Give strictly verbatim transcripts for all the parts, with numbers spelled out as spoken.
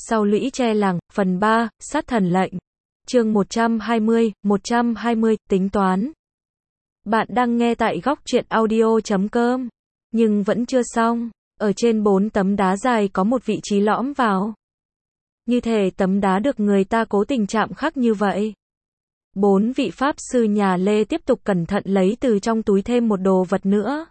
Sau lũy tre làng, phần ba, sát thần lệnh. Chương một trăm hai mươi, một trăm hai mươi, tính toán. Bạn đang nghe tại góc truyện audio chấm com. Nhưng vẫn chưa xong. Ở trên bốn tấm đá dài có một vị trí lõm vào. Như thể tấm đá được người ta cố tình chạm khắc như vậy. Bốn vị pháp sư nhà Lê tiếp tục cẩn thận lấy từ trong túi thêm một đồ vật nữa.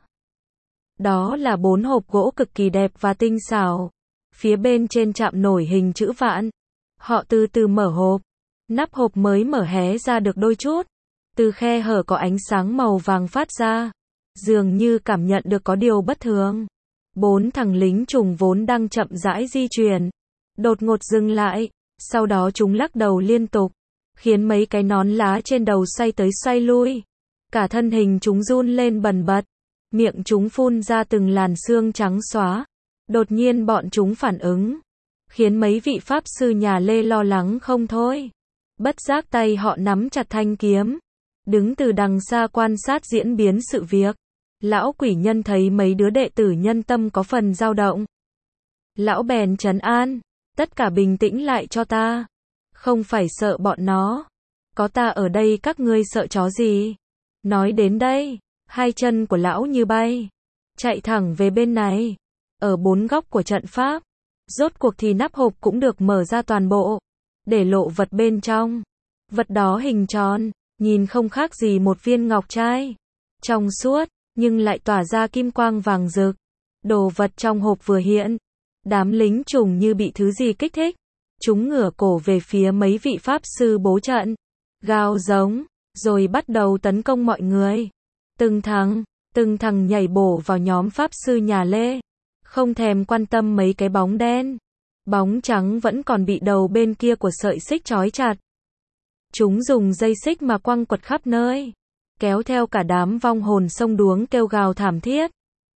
Đó là bốn hộp gỗ cực kỳ đẹp và tinh xảo. Phía bên trên chạm nổi hình chữ vạn. Họ từ từ mở hộp. Nắp hộp mới mở hé ra được đôi chút. Từ khe hở có ánh sáng màu vàng phát ra. Dường như cảm nhận được có điều bất thường. Bốn thằng lính trùng vốn đang chậm rãi di chuyển. Đột ngột dừng lại. Sau đó chúng lắc đầu liên tục. Khiến mấy cái nón lá trên đầu xoay tới xoay lui. Cả thân hình chúng run lên bần bật. Miệng chúng phun ra từng làn xương trắng xóa. Đột nhiên bọn chúng phản ứng. Khiến mấy vị pháp sư nhà Lê lo lắng không thôi. Bất giác tay họ nắm chặt thanh kiếm. Đứng từ đằng xa quan sát diễn biến sự việc. Lão quỷ nhân thấy mấy đứa đệ tử nhân tâm có phần dao động. Lão bèn trấn an. Tất cả bình tĩnh lại cho ta. Không phải sợ bọn nó. Có ta ở đây các ngươi sợ chó gì. Nói đến đây, hai chân của lão như bay. Chạy thẳng về bên này. Ở bốn góc của trận pháp. Rốt cuộc thì nắp hộp cũng được mở ra toàn bộ. Để lộ vật bên trong. Vật đó hình tròn. Nhìn không khác gì một viên ngọc trai. Trong suốt, nhưng lại tỏa ra kim quang vàng rực. Đồ vật trong hộp vừa hiện. Đám lính trùng như bị thứ gì kích thích. Chúng ngửa cổ về phía mấy vị pháp sư bố trận. Gào giống. Rồi bắt đầu tấn công mọi người. Từng thằng, từng thằng nhảy bổ vào nhóm pháp sư nhà Lê. Không thèm quan tâm mấy cái bóng đen. Bóng trắng vẫn còn bị đầu bên kia của sợi xích trói chặt. Chúng dùng dây xích mà quăng quật khắp nơi. Kéo theo cả đám vong hồn sông đuống kêu gào thảm thiết.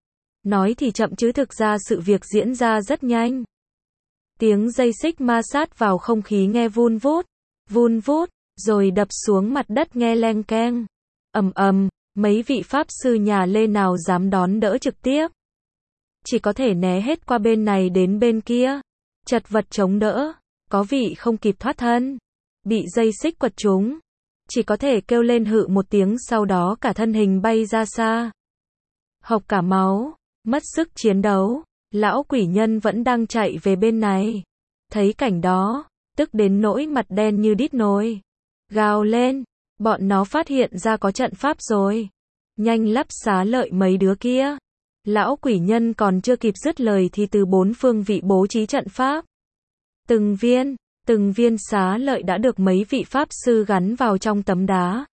Nói thì chậm chứ thực ra sự việc diễn ra rất nhanh. Tiếng dây xích ma sát vào không khí nghe vun vút, vun vút, rồi đập xuống mặt đất nghe leng keng. Ầm ầm, mấy vị pháp sư nhà Lê nào dám đón đỡ trực tiếp. Chỉ có thể né hết qua bên này đến bên kia. Chật vật chống đỡ, có vị không kịp thoát thân. Bị dây xích quật trúng. Chỉ có thể kêu lên hự một tiếng sau đó cả thân hình bay ra xa. Hộc cả máu, mất sức chiến đấu. Lão quỷ nhân vẫn đang chạy về bên này. Thấy cảnh đó, tức đến nỗi mặt đen như đít nồi. Gào lên, bọn nó phát hiện ra có trận pháp rồi. Nhanh lắp xá lợi mấy đứa kia. Lão quỷ nhân còn chưa kịp dứt lời thì từ bốn phương vị bố trí trận pháp. Từng viên, từng viên xá lợi đã được mấy vị pháp sư gắn vào trong tấm đá.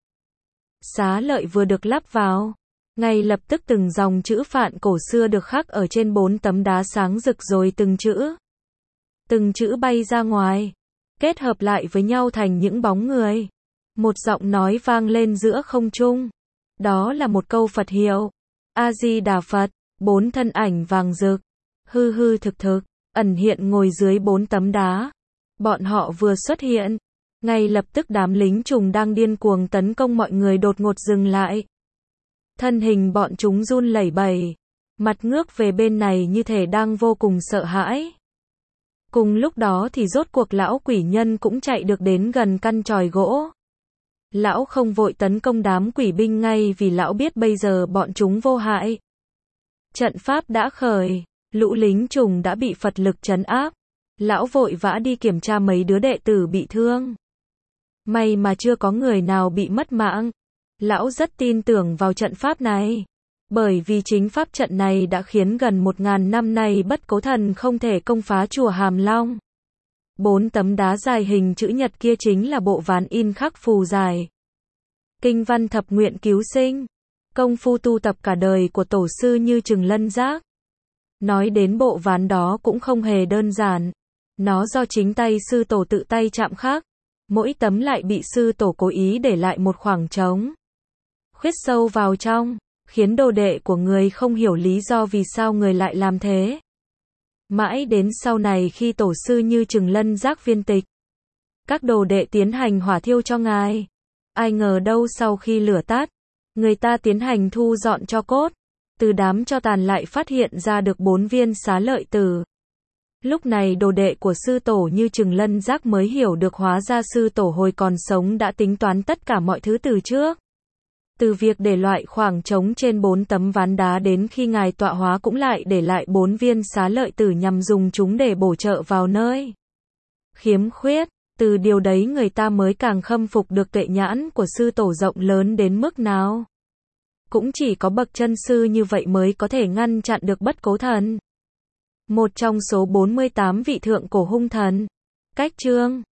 Xá lợi vừa được lắp vào. Ngay lập tức từng dòng chữ Phạn cổ xưa được khắc ở trên bốn tấm đá sáng rực rồi từng chữ. Từng chữ bay ra ngoài. Kết hợp lại với nhau thành những bóng người. Một giọng nói vang lên giữa không trung. Đó là một câu Phật hiệu. A-di-đà Phật. Bốn thân ảnh vàng rực. Hư hư thực thực. Ẩn hiện ngồi dưới bốn tấm đá. Bọn họ vừa xuất hiện. Ngay lập tức đám lính trùng đang điên cuồng tấn công mọi người đột ngột dừng lại. Thân hình bọn chúng run lẩy bẩy. Mặt ngước về bên này như thể đang vô cùng sợ hãi. Cùng lúc đó thì rốt cuộc lão quỷ nhân cũng chạy được đến gần căn chòi gỗ. Lão không vội tấn công đám quỷ binh ngay vì lão biết bây giờ bọn chúng vô hại. Trận pháp đã khởi. Lũ lính trùng đã bị Phật lực trấn áp. Lão vội vã đi kiểm tra mấy đứa đệ tử bị thương. May mà chưa có người nào bị mất mạng. Lão rất tin tưởng vào trận pháp này. Bởi vì chính pháp trận này đã khiến gần một ngàn năm nay bất cố thần không thể công phá chùa Hàm Long. Bốn tấm đá dài hình chữ nhật kia chính là bộ ván in khắc phù dài. Kinh văn thập nguyện cứu sinh. Công phu tu tập cả đời của tổ sư Như Chừng Lân Giác. Nói đến bộ ván đó cũng không hề đơn giản. Nó do chính tay sư tổ tự tay chạm khắc. Mỗi tấm lại bị sư tổ cố ý để lại một khoảng trống. Khuyết sâu vào trong, khiến đồ đệ của người không hiểu lý do vì sao người lại làm thế. Mãi đến sau này khi tổ sư Như Chừng Lân Giác viên tịch, các đồ đệ tiến hành hỏa thiêu cho ngài. Ai ngờ đâu sau khi lửa tắt, người ta tiến hành thu dọn tro cốt. Từ đám tro tàn lại phát hiện ra được bốn viên xá lợi tử. Lúc này đồ đệ của sư tổ như chừng lân giác mới hiểu được hóa ra sư tổ hồi còn sống đã tính toán tất cả mọi thứ từ trước. Từ việc để loại khoảng trống trên bốn tấm ván đá đến khi ngài tọa hóa cũng lại để lại bốn viên xá lợi tử nhằm dùng chúng để bổ trợ vào nơi khiếm khuyết. Từ điều đấy người ta mới càng khâm phục được tuệ nhãn của sư tổ rộng lớn đến mức nào. Cũng chỉ có bậc chân sư như vậy mới có thể ngăn chặn được Bất Cố Thần. Một trong số bốn mươi tám vị thượng cổ hung thần. Cách chương